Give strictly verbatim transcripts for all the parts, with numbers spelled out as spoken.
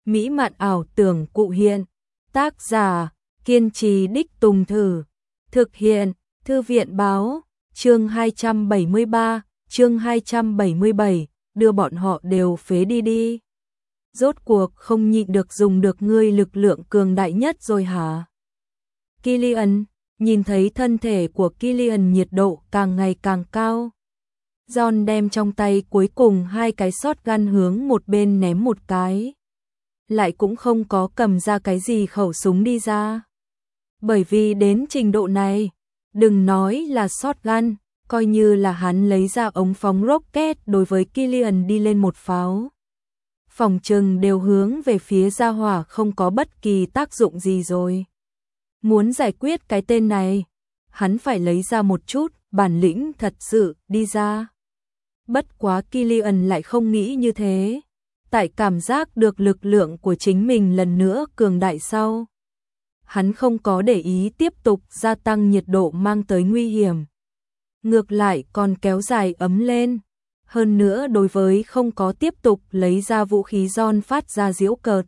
mỹ mạn ảo tưởng cụ hiện. Tác giả, kiên trì đích tùng thử. Thực hiện, Thư viện báo, chương hai trăm bảy mươi ba, chương hai trăm bảy mươi bảy, đưa bọn họ đều phế đi đi. Rốt cuộc không nhịn được dùng được ngươi lực lượng cường đại nhất rồi hả? Killian, nhìn thấy thân thể của Killian nhiệt độ càng ngày càng cao. John đem trong tay cuối cùng hai cái shotgun hướng một bên ném một cái. Lại cũng không có cầm ra cái gì khẩu súng đi ra. Bởi vì đến trình độ này, đừng nói là shotgun, coi như là hắn lấy ra ống phóng rocket đối với Killian đi lên một pháo. Phòng trừng đều hướng về phía gia hỏa không có bất kỳ tác dụng gì rồi. Muốn giải quyết cái tên này, hắn phải lấy ra một chút bản lĩnh thật sự đi ra. Bất quá Killian lại không nghĩ như thế. Tại cảm giác được lực lượng của chính mình lần nữa cường đại sau, hắn không có để ý tiếp tục gia tăng nhiệt độ mang tới nguy hiểm. Ngược lại còn kéo dài ấm lên. Hơn nữa đối với không có tiếp tục lấy ra vũ khí John phát ra giễu cợt.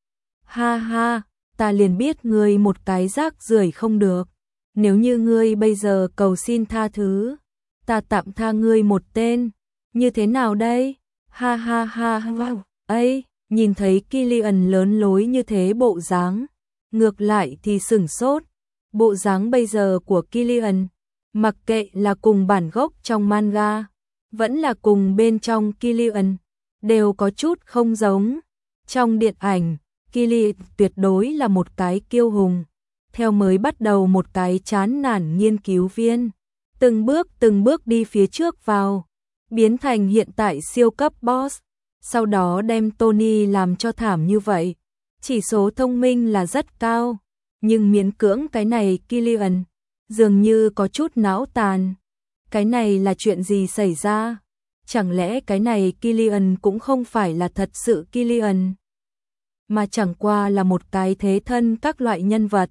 Ha ha, ta liền biết ngươi một cái rác rưởi không được. Nếu như ngươi bây giờ cầu xin tha thứ, ta tạm tha ngươi một tên. Như thế nào đây? Ha ha ha wow. Ấy, nhìn thấy Killian lớn lối như thế bộ dáng, ngược lại thì sửng sốt. Bộ dáng bây giờ của Killian, mặc kệ là cùng bản gốc trong manga, vẫn là cùng bên trong Killian, đều có chút không giống. Trong điện ảnh, Killian tuyệt đối là một cái kiêu hùng, theo mới bắt đầu một cái chán nản nghiên cứu viên, từng bước từng bước đi phía trước vào, biến thành hiện tại siêu cấp boss, sau đó đem Tony làm cho thảm như vậy. Chỉ số thông minh là rất cao, nhưng miễn cưỡng cái này Killian, dường như có chút não tàn. Cái này là chuyện gì xảy ra? Chẳng lẽ cái này Killian cũng không phải là thật sự Killian, mà chẳng qua là một cái thế thân các loại nhân vật?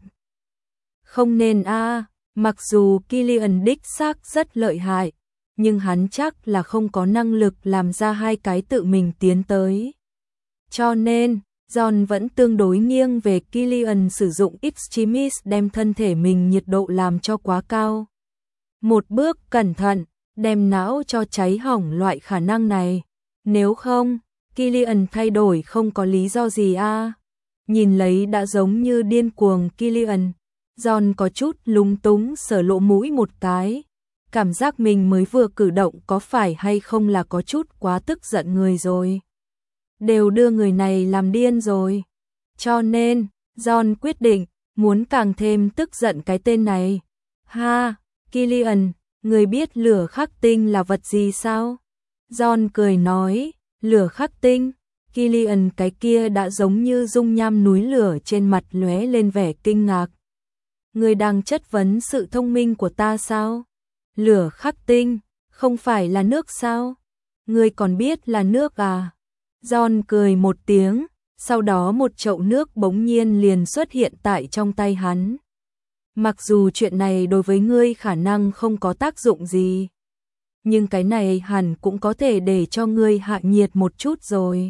Không nên a, à, mặc dù Killian đích xác rất lợi hại, nhưng hắn chắc là không có năng lực làm ra hai cái tự mình tiến tới. Cho nên, John vẫn tương đối nghiêng về Killian sử dụng Extremis đem thân thể mình nhiệt độ làm cho quá cao. Một bước cẩn thận, đem não cho cháy hỏng loại khả năng này. Nếu không, Killian thay đổi không có lý do gì a. À. Nhìn lấy đã giống như điên cuồng Killian, John có chút lúng túng sờ lỗ mũi một cái. Cảm giác mình mới vừa cử động có phải hay không là có chút quá tức giận người rồi. Đều đưa người này làm điên rồi. Cho nên, John quyết định, muốn càng thêm tức giận cái tên này. Ha, Killian, người biết lửa khắc tinh là vật gì sao? John cười nói, lửa khắc tinh. Killian cái kia đã giống như dung nham núi lửa trên mặt lóe lên vẻ kinh ngạc. Người đang chất vấn sự thông minh của ta sao? Lửa khắc tinh, không phải là nước sao? Người còn biết là nước à? John cười một tiếng, sau đó một chậu nước bỗng nhiên liền xuất hiện tại trong tay hắn. Mặc dù chuyện này đối với ngươi khả năng không có tác dụng gì, nhưng cái này hẳn cũng có thể để cho ngươi hạ nhiệt một chút rồi.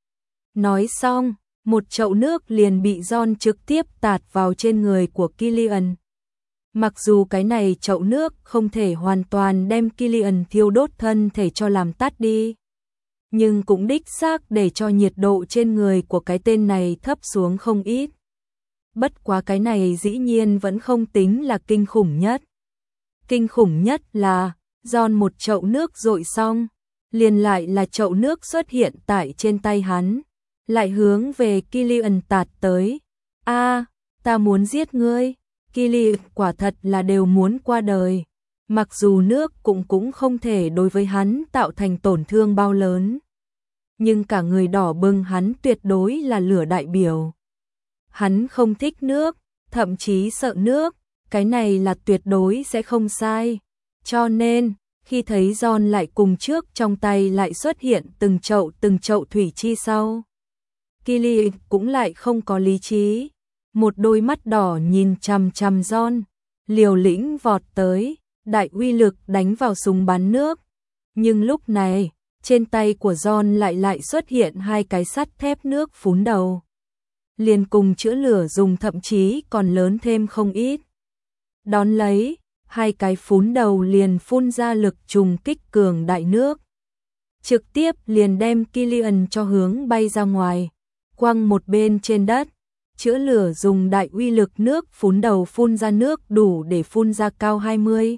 Nói xong, một chậu nước liền bị John trực tiếp tạt vào trên người của Killian. Mặc dù cái này chậu nước không thể hoàn toàn đem Killian thiêu đốt thân thể cho làm tắt đi, nhưng cũng đích xác để cho nhiệt độ trên người của cái tên này thấp xuống không ít. Bất quá cái này dĩ nhiên vẫn không tính là kinh khủng nhất. Kinh khủng nhất là, John một chậu nước dội xong, liền lại là chậu nước xuất hiện tại trên tay hắn, lại hướng về Killian tạt tới. A, à, ta muốn giết ngươi. Killian quả thật là đều muốn qua đời. Mặc dù nước cũng cũng không thể đối với hắn tạo thành tổn thương bao lớn, nhưng cả người đỏ bừng hắn tuyệt đối là lửa đại biểu. Hắn không thích nước, thậm chí sợ nước, cái này là tuyệt đối sẽ không sai. Cho nên, khi thấy John lại cùng trước trong tay lại xuất hiện từng chậu từng chậu thủy chi sau, Killian cũng lại không có lý trí. Một đôi mắt đỏ nhìn chằm chằm John, liều lĩnh vọt tới, đại uy lực đánh vào súng bắn nước. Nhưng lúc này, trên tay của John lại lại xuất hiện hai cái sắt thép nước phún đầu. liền cùng chữa lửa dùng thậm chí còn lớn thêm không ít. Đón lấy, hai cái phún đầu liền phun ra lực trùng kích cường đại nước. Trực tiếp liền đem Killian cho hướng bay ra ngoài, quăng một bên trên đất. Chữa lửa dùng đại uy lực nước phún đầu phun ra nước đủ để phun ra cao hai mươi,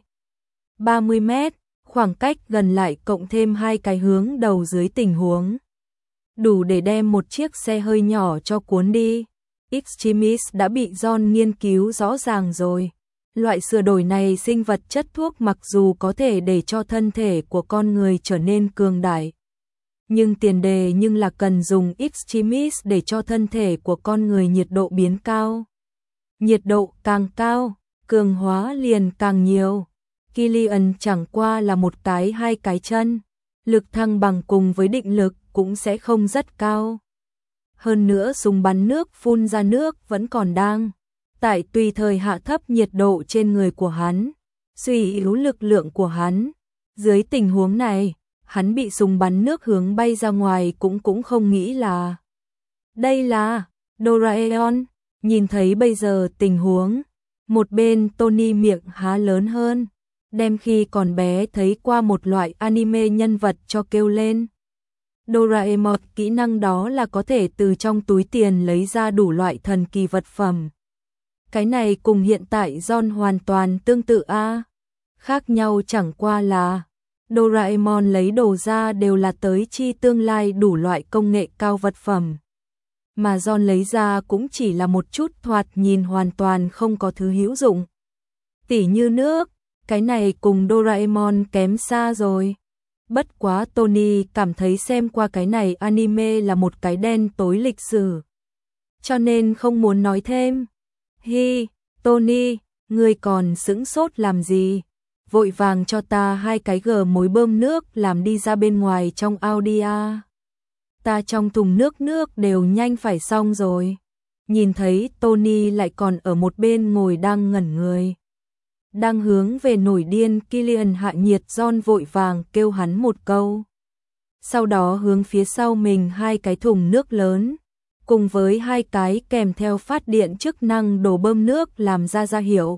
ba mươi mét, khoảng cách gần lại cộng thêm hai cái hướng đầu dưới tình huống. Đủ để đem một chiếc xe hơi nhỏ cho cuốn đi. Extremis đã bị John nghiên cứu rõ ràng rồi. Loại sửa đổi này sinh vật chất thuốc mặc dù có thể để cho thân thể của con người trở nên cường đại. Nhưng tiền đề nhưng là cần dùng Extremis để cho thân thể của con người nhiệt độ biến cao. Nhiệt độ càng cao, cường hóa liền càng nhiều. Killian chẳng qua là một cái hai cái chân. Lực thăng bằng cùng với định lực cũng sẽ không rất cao. Hơn nữa súng bắn nước phun ra nước vẫn còn đang tại tùy thời hạ thấp nhiệt độ trên người của hắn, suy yếu lực lượng của hắn. Dưới tình huống này, hắn bị súng bắn nước hướng bay ra ngoài cũng cũng không nghĩ là. Đây là Doraemon, nhìn thấy bây giờ tình huống, một bên Tony miệng há lớn hơn, đem khi còn bé thấy qua một loại anime nhân vật cho kêu lên. Doraemon kỹ năng đó là có thể từ trong túi tiền lấy ra đủ loại thần kỳ vật phẩm. Cái này cùng hiện tại John hoàn toàn tương tự a. À? Khác nhau chẳng qua là Doraemon lấy đồ ra đều là tới chi tương lai đủ loại công nghệ cao vật phẩm. Mà John lấy ra cũng chỉ là một chút thoạt nhìn hoàn toàn không có thứ hữu dụng. Tỉ như nước, cái này cùng Doraemon kém xa rồi. Bất quá Tony cảm thấy xem qua cái này anime là một cái đen tối lịch sử. Cho nên không muốn nói thêm. Hi, Tony, ngươi còn sững sốt làm gì? Vội vàng cho ta hai cái gờ mối bơm nước làm đi ra bên ngoài trong Audi a. Ta trong thùng nước nước đều nhanh phải xong rồi. Nhìn thấy Tony lại còn ở một bên ngồi đang ngẩn người. Đang hướng về nổi điên Killian hạ nhiệt John vội vàng kêu hắn một câu. Sau đó hướng phía sau mình hai cái thùng nước lớn, cùng với hai cái kèm theo phát điện chức năng đổ bơm nước làm ra ra hiệu.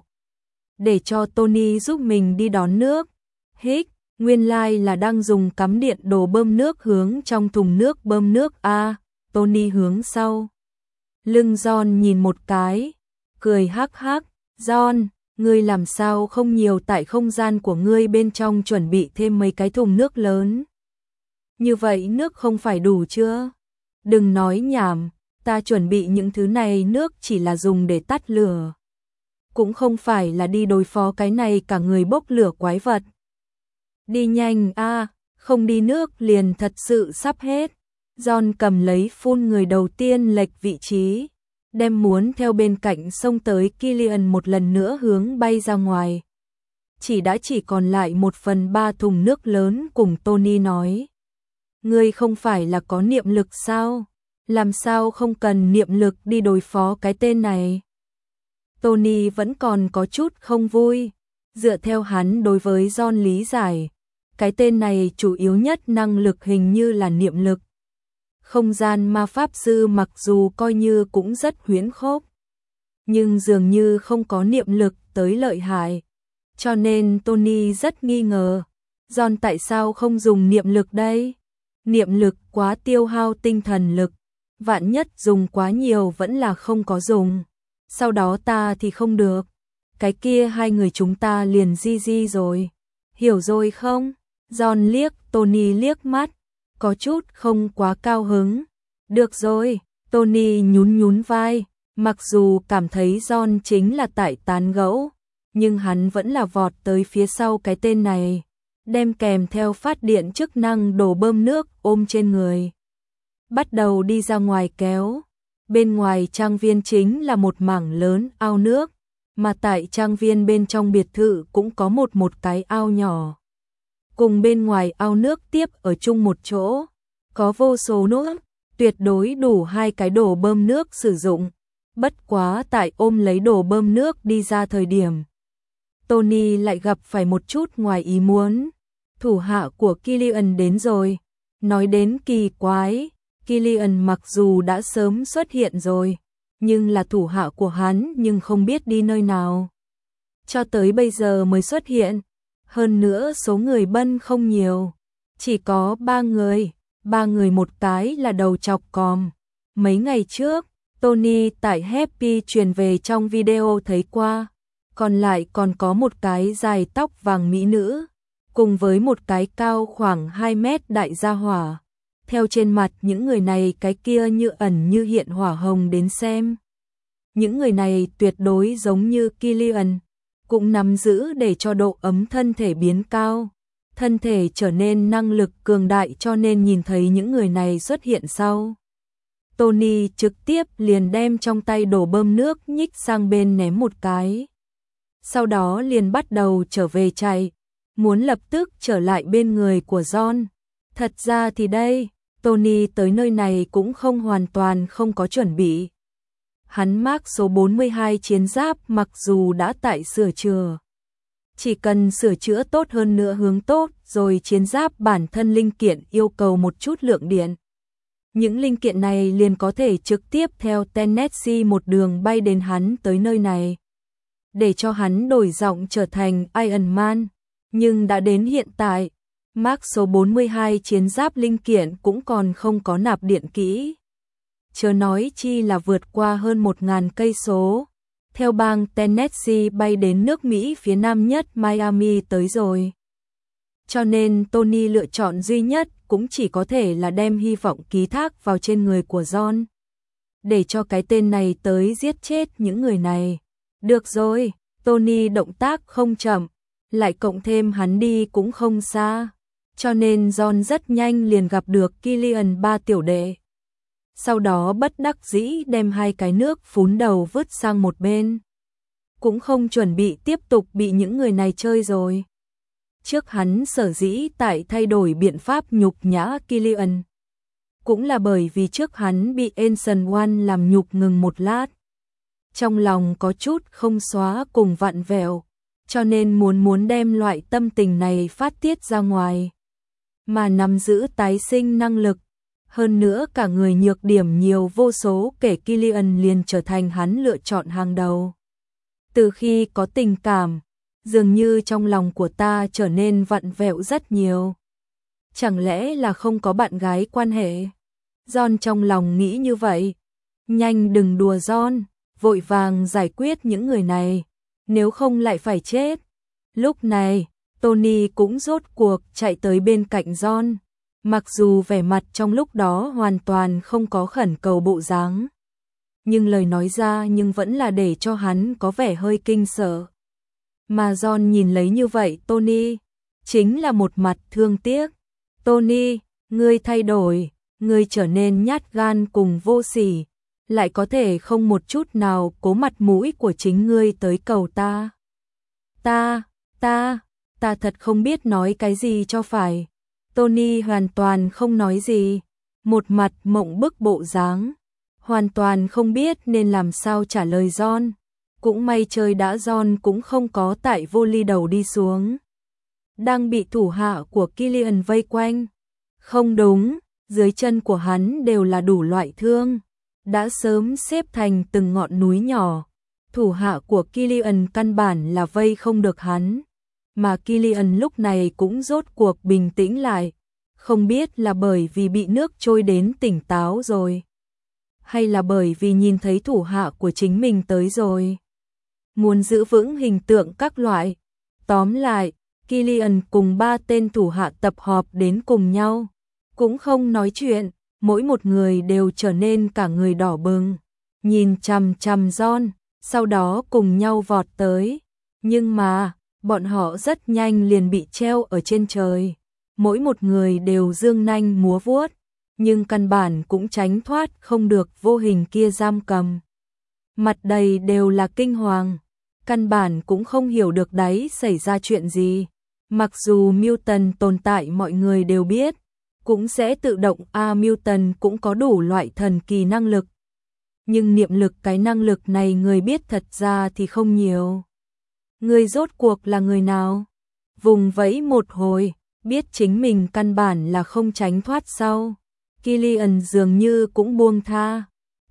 Để cho Tony giúp mình đi đón nước. Hích, nguyên lai like là đang dùng cắm điện đổ bơm nước hướng trong thùng nước bơm nước a. À, Tony hướng sau. Lưng John nhìn một cái, cười hắc hắc, John, ngươi làm sao không nhiều tại không gian của ngươi bên trong chuẩn bị thêm mấy cái thùng nước lớn. Như vậy nước không phải đủ chưa? Đừng nói nhảm, ta chuẩn bị những thứ này nước chỉ là dùng để tắt lửa. Cũng không phải là đi đối phó cái này cả người bốc lửa quái vật. Đi nhanh a, à, không đi nước liền thật sự sắp hết. John cầm lấy phun người đầu tiên lệch vị trí, đem muốn theo bên cạnh xông tới Killian một lần nữa hướng bay ra ngoài. Chỉ đã chỉ còn lại một phần ba thùng nước lớn cùng Tony nói. Ngươi không phải là có niệm lực sao? Làm sao không cần niệm lực đi đối phó cái tên này? Tony vẫn còn có chút không vui. Dựa theo hắn đối với John lý giải, cái tên này chủ yếu nhất năng lực hình như là niệm lực. Không gian ma pháp sư mặc dù coi như cũng rất huyễn khốc, nhưng dường như không có niệm lực tới lợi hại. Cho nên Tony rất nghi ngờ, John tại sao không dùng niệm lực đây? Niệm lực quá tiêu hao tinh thần lực, vạn nhất dùng quá nhiều vẫn là không có dùng. Sau đó ta thì không được, cái kia hai người chúng ta liền di di rồi. Hiểu rồi không? John liếc Tony liếc mắt, có chút không quá cao hứng. Được rồi, Tony nhún nhún vai, mặc dù cảm thấy John chính là tại tán gẫu, nhưng hắn vẫn là vọt tới phía sau cái tên này, đem kèm theo phát điện chức năng đổ bơm nước ôm trên người. Bắt đầu đi ra ngoài kéo. Bên ngoài trang viên chính là một mảng lớn ao nước, mà tại trang viên bên trong biệt thự cũng có một một cái ao nhỏ. Cùng bên ngoài ao nước tiếp ở chung một chỗ, có vô số nước, tuyệt đối đủ hai cái đổ bơm nước sử dụng. Bất quá tại ôm lấy đổ bơm nước đi ra thời điểm, Tony lại gặp phải một chút ngoài ý muốn. Thủ hạ của Killian đến rồi. Nói đến kỳ quái, Killian mặc dù đã sớm xuất hiện rồi, nhưng là thủ hạ của hắn nhưng không biết đi nơi nào. Cho tới bây giờ mới xuất hiện, hơn nữa số người bân không nhiều, chỉ có ba người, ba người một cái là đầu chọc còm. Mấy ngày trước, Tony tại Happy truyền về trong video thấy qua, còn lại còn có một cái dài tóc vàng mỹ nữ, cùng với một cái cao khoảng hai mét đại gia hỏa. Theo trên mặt những người này cái kia như ẩn như hiện hỏa hồng đến xem. Những người này tuyệt đối giống như Killian, cũng nắm giữ để cho độ ấm thân thể biến cao, thân thể trở nên năng lực cường đại, cho nên nhìn thấy những người này xuất hiện sau. Tony trực tiếp liền đem trong tay đổ bơm nước nhích sang bên ném một cái. Sau đó liền bắt đầu trở về chạy, muốn lập tức trở lại bên người của John. Thật ra thì đây, Tony tới nơi này cũng không hoàn toàn không có chuẩn bị. Hắn Mark số bốn mươi hai chiến giáp mặc dù đã tại sửa chữa, chỉ cần sửa chữa tốt hơn nữa hướng tốt, rồi chiến giáp bản thân linh kiện yêu cầu một chút lượng điện. Những linh kiện này liền có thể trực tiếp theo Tennessee một đường bay đến hắn tới nơi này, để cho hắn đổi giọng trở thành Iron Man. Nhưng đã đến hiện tại, Mark số bốn mươi hai chiến giáp linh kiện cũng còn không có nạp điện kỹ. Chớ nói chi là vượt qua hơn một nghìn cây số, theo bang Tennessee bay đến nước Mỹ phía nam nhất Miami tới rồi. Cho nên Tony lựa chọn duy nhất cũng chỉ có thể là đem hy vọng ký thác vào trên người của John, để cho cái tên này tới giết chết những người này. Được rồi, Tony động tác không chậm, lại cộng thêm hắn đi cũng không xa, cho nên John rất nhanh liền gặp được Killian ba tiểu đệ. Sau đó bất đắc dĩ đem hai cái nước phún đầu vứt sang một bên. Cũng không chuẩn bị tiếp tục bị những người này chơi rồi. Trước hắn sở dĩ tại thay đổi biện pháp nhục nhã Killian, cũng là bởi vì trước hắn bị Ancient One làm nhục ngừng một lát. Trong lòng có chút không xóa cùng vặn vẹo, cho nên muốn muốn đem loại tâm tình này phát tiết ra ngoài. Mà nắm giữ tái sinh năng lực, hơn nữa cả người nhược điểm nhiều vô số kể, Killian liền trở thành hắn lựa chọn hàng đầu. Từ khi có tình cảm, dường như trong lòng của ta trở nên vặn vẹo rất nhiều. Chẳng lẽ là không có bạn gái quan hệ? John trong lòng nghĩ như vậy. Nhanh đừng đùa John, vội vàng giải quyết những người này, nếu không lại phải chết. Lúc này, Tony cũng rốt cuộc chạy tới bên cạnh John, mặc dù vẻ mặt trong lúc đó hoàn toàn không có khẩn cầu bộ dáng, nhưng lời nói ra nhưng vẫn là để cho hắn có vẻ hơi kinh sợ. Mà John nhìn lấy như vậy Tony, chính là một mặt thương tiếc. Tony, ngươi thay đổi, ngươi trở nên nhát gan cùng vô sỉ, lại có thể không một chút nào cố mặt mũi của chính ngươi tới cầu ta. Ta, ta, ta thật không biết nói cái gì cho phải. Tony hoàn toàn không nói gì, một mặt mộng bức bộ dáng, hoàn toàn không biết nên làm sao trả lời John. Cũng may trời đã, John cũng không có tại vô ly đầu đi xuống. Đang bị thủ hạ của Killian vây quanh. Không đúng, dưới chân của hắn đều là đủ loại thương, đã sớm xếp thành từng ngọn núi nhỏ. Thủ hạ của Killian căn bản là vây không được hắn. Mà Killian lúc này cũng rốt cuộc bình tĩnh lại. Không biết là bởi vì bị nước trôi đến tỉnh táo rồi, hay là bởi vì nhìn thấy thủ hạ của chính mình tới rồi, muốn giữ vững hình tượng các loại. Tóm lại, Killian cùng ba tên thủ hạ tập họp đến cùng nhau, cũng không nói chuyện, mỗi một người đều trở nên cả người đỏ bừng, nhìn chằm chằm John, sau đó cùng nhau vọt tới. Nhưng mà, bọn họ rất nhanh liền bị treo ở trên trời, mỗi một người đều dương nanh múa vuốt, nhưng căn bản cũng tránh thoát không được vô hình kia giam cầm. Mặt đầy đều là kinh hoàng, căn bản cũng không hiểu được đấy xảy ra chuyện gì. Mặc dù Milton tồn tại mọi người đều biết, cũng sẽ tự động a à, Milton cũng có đủ loại thần kỳ năng lực. Nhưng niệm lực cái năng lực này người biết thật ra thì không nhiều. Người rốt cuộc là người nào? Vùng vẫy một hồi, biết chính mình căn bản là không tránh thoát sau. Killian dường như cũng buông tha.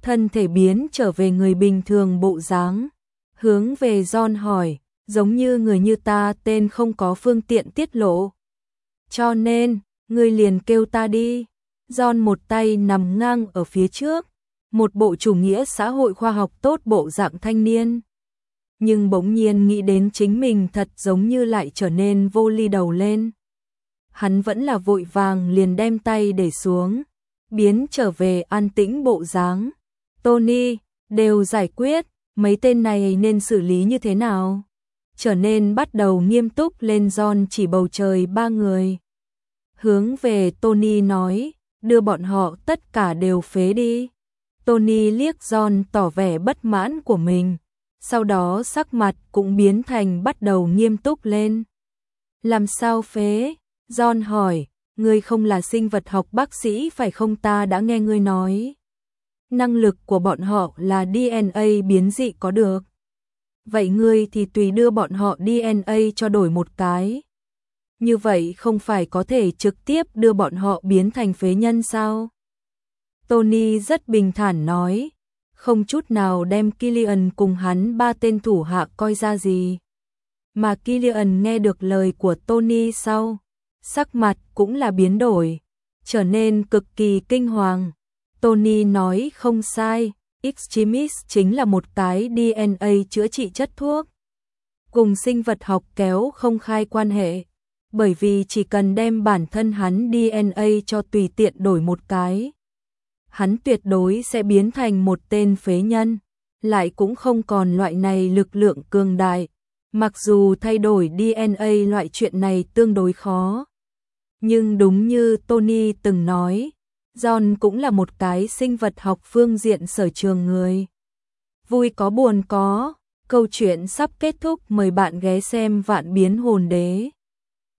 thân thể biến trở về người bình thường bộ dáng. Hướng về John hỏi, giống như người như ta tên không có phương tiện tiết lộ. Cho nên, ngươi liền kêu ta đi. John một tay nằm ngang ở phía trước, một bộ chủ nghĩa xã hội khoa học tốt bộ dạng thanh niên. Nhưng bỗng nhiên nghĩ đến chính mình thật giống như lại trở nên vô ly đầu lên. Hắn vẫn là vội vàng liền đem tay để xuống, biến trở về an tĩnh bộ dáng. Tony, đều giải quyết, mấy tên này nên xử lý như thế nào? Trở nên bắt đầu nghiêm túc lên. John chỉ bầu trời ba người. Hướng về Tony nói, đưa bọn họ tất cả đều phế đi. Tony liếc John tỏ vẻ bất mãn của mình, sau đó sắc mặt cũng biến thành bắt đầu nghiêm túc lên. Làm sao phế? John hỏi, ngươi không là sinh vật học bác sĩ phải không, ta đã nghe ngươi nói. Năng lực của bọn họ là đê en a biến dị có được. Vậy ngươi thì tùy đưa bọn họ đê en a cho đổi một cái. Như vậy không phải có thể trực tiếp đưa bọn họ biến thành phế nhân sao? Tony rất bình thản nói, không chút nào đem Killian cùng hắn ba tên thủ hạ coi ra gì. Mà Killian nghe được lời của Tony sau, sắc mặt cũng là biến đổi, trở nên cực kỳ kinh hoàng. Tony nói không sai, Extremis chính là một cái đê en a chữa trị chất thuốc. Cùng sinh vật học kéo không khai quan hệ, bởi vì chỉ cần đem bản thân hắn đê en a cho tùy tiện đổi một cái, hắn tuyệt đối sẽ biến thành một tên phế nhân, lại cũng không còn loại này lực lượng cường đại. Mặc dù thay đổi đê en a loại chuyện này tương đối khó, nhưng đúng như Tony từng nói, John cũng là một cái sinh vật học phương diện sở trường người. Vui có buồn có, câu chuyện sắp kết thúc, mời bạn ghé xem Vạn Biến Hồn Đế.